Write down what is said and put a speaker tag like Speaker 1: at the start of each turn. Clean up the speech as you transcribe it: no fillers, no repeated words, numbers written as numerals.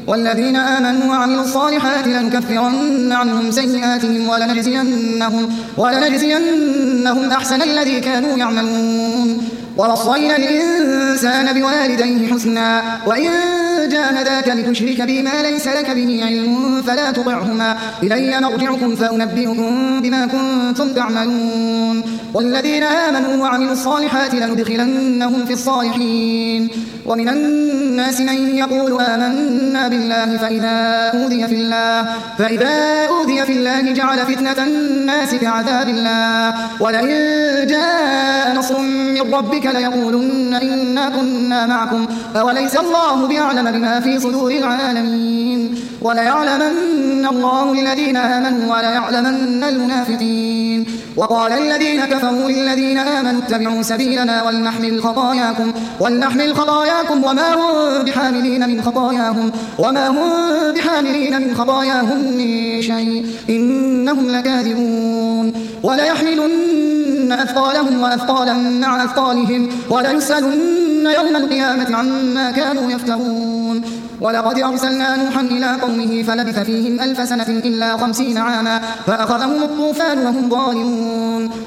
Speaker 1: والذين آمنوا وعملوا الصالحات لنكفرن عنهم سيئاتهم ولنجزينهم أحسن الذي كانوا يعملون. ووصينا الإنسان بوالديه حسنا وإن جاهداك لتشرك بي ما ليس لك به علم فلا تطعهما إلي مرجعكم فأنبئكم بما كنتم تعملون. والذين آمنوا وعملوا الصالحات لندخلنهم في الصالحين. ومن الناس من يقول آمنا بالله فإذا أوذي في الله جعل فتنة الناس كعذاب الله ولئن جاء نصر من ربك ليقولن إنا كنا معكم أوليس الله بأعلم بما في صدور العالمين. وليعلمن الله الذين آمنوا وليعلمن المنافقين. وقال الذين كفروا للذين آمنوا اتبعوا سبيلنا ولنحمل خطاياكم وما هم بحاملين من خطاياهم من شيء إنهم لكاذبون. وليحملن أثقالهم وأثقالا مع أثقالهم وليسألن يوم القيامة عما كانوا يفترون. ولقد أرسلنا نوحا إلى قومه فلبث فيهم 1000 سنة إلا 50 عاما فأخذهم الطوفان وهم ظالمون.